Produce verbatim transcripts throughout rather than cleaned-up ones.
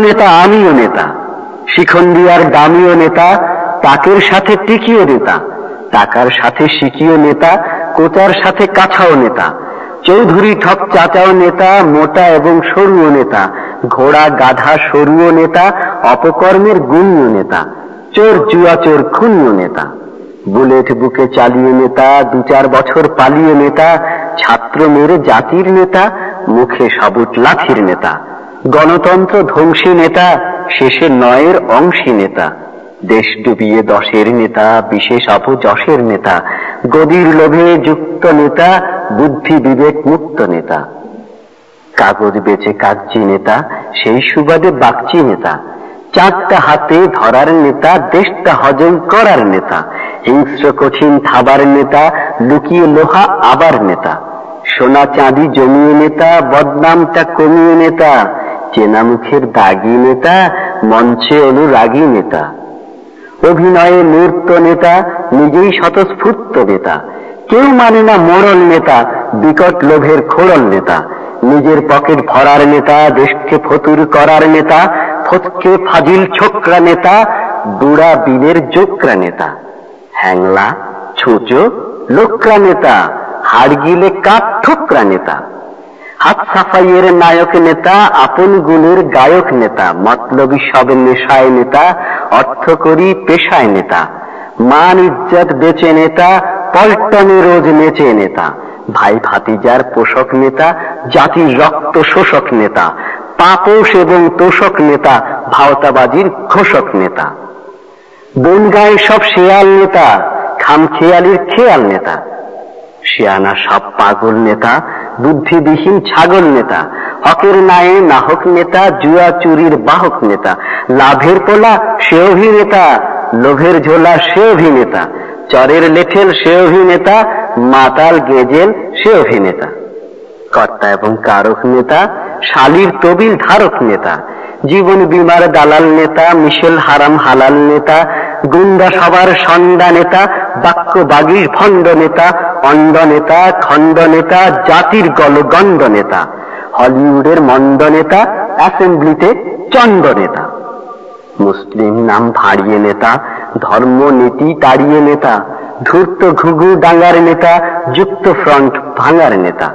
নেতা আমিও নেতা, শিখন্ডিয়ার দামিও নেতা, তাকের সাথে টিকিও নেতা, টাকার সাথে শিকিও নেতা, কোটার সাথে কাছাও নেতা, চৌধুরী ঠক চাচাও নেতা, মোটা এবং সরুও নেতা, ঘোড়া গাধা সরুও নেতা, অপকর্মের গুণীয় নেতা, চোর জুয়া চোর খুনিও নেতা, বুলেট বুকে চালিয়ে নেতা, দু চার বছর পালিয়ে নেতা, ছাত্র মেরে জাতির নেতা, মুখে সাবুত লাঠির নেতা, গণতন্ত্র ধ্বংসী নেতা, শেষে নয়ের অংশী নেতা, দেশ ডুবিয়ে দশের নেতা, বিশেষ অপযশের নেতা, গদির লোভে যুক্ত নেতা, বুদ্ধি বিবেক মুক্ত নেতা, কাগজ বেচে কাগজি নেতা, সেই সুবাদে বাগচি নেতা, চারটা হাতে ধরার নেতা, দেশটা হজম করার নেতা, হিংস্র কঠিন থাবার নেতা, লুকিয়ে লোহা আবার নেতা, সোনা চাঁদি জমিয়ে নেতা, বদনামটা কমিয়ে নেতা, চেনা মুখের দাগি নেতা, মঞ্চে অনুরাগী নেতা, অভিনয়ে মূর্ত নেতা, নিজেই স্বতঃস্ফূর্ত নেতা, কেউ মানে না মোড়ল নেতা, বিকট লোভের খোড়ল নেতা, নিজের পকেট ভরার নেতা, দেশকে ফতুর করার নেতা, ফটকে ফাজিল ছোকরা নেতা, বুড়া বীরের জোকরা নেতা, হ্যাংলা ছুঁচো লোকরা নেতা, হাড় গিলে কাঠ ঠোকরা নেতা, হাত সাফাইয়ের নায়ক নেতা, আপন গুণের গায়ক নেতা, মতলবী সব নেশায় নেতা, অর্থ করি পেশায় নেতা, মান ইজ্জত বেচে নেতা, পল্টনে রোজ নেচে নেতা, ভাই ভাতিজার পোষক নেতা, জাতির রক্ত শোষক নেতা, পাপোশ এবং তোষক নেতা, ভাওতাবাজির ঘোষক নেতা, বনগাঁয়ে সব শেয়াল নেতা, খামখেয়ালির খেয়াল নেতা, শিয়ানা সব পাগল নেতা, বুদ্ধিবিহীন ছাগল নেতা, হকের নায়ে নাহক নেতা, জুয়া চুরির বাহক নেতা, লাভের পোলা সে অভিনেতা, লোভের ঝোলা সে অভিনেতা, চরের লেঠেল সে অভিনেতা, মাতাল গেজেল সে অভিনেতা, কর্তা এবং কারক নেতা, শালীর তবিল ধারক নেতা, জীবন বীমার দালাল নেতা, মিশেল হারাম হালাল নেতা, গুন্ডা সবার সন্ডা নেতা, বাক্য বাগির ভণ্ড নেতা, অন্ড নেতা, খণ্ড নেতা, জাতির গলগণ্ড নেতা, হলিউডের মন্ড নেতা, অ্যাসেম্বলিতে চন্ড নেতা, মুসলিম নাম ভাড়িয়ে নেতা, ধর্ম নীতি তাড়িয়ে নেতা, ধূর্ত ঘুঘু ডাঙ্গার নেতা, যুক্ত ফ্রন্ট ভাঙার নেতা,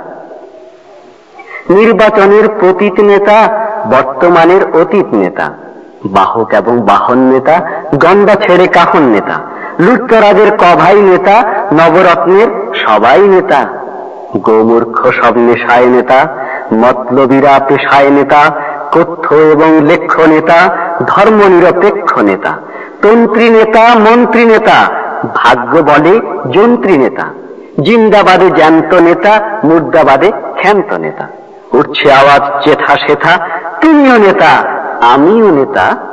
নির্বাচনের প্রতীত নেতা, বর্তমানের অতীত নেতা, বাহক এবং বাহন নেতা, গন্ডা ছেড়ে কাহন নেতা, লুটতরাজের কভাই নেতা, নবরত্নের সবাই নেতা, গোমূর্খ সব নেশায় নেতা, মতলবীরা পেশায় নেতা, কথ্য এবং লেখ্য নেতা, ধর্ম নিরপেক্ষ নেতা, তন্ত্রী নেতা, মন্ত্রী নেতা, ভাগ্য বলে যন্ত্রী নেতা, জিন্দাবাদে জ্যান্ত নেতা, মুর্দাবাদে ক্ষান্ত নেতা, উঠছে আওয়াজ চেথা সেথা, তুমিও নেতা আমিও নেতা,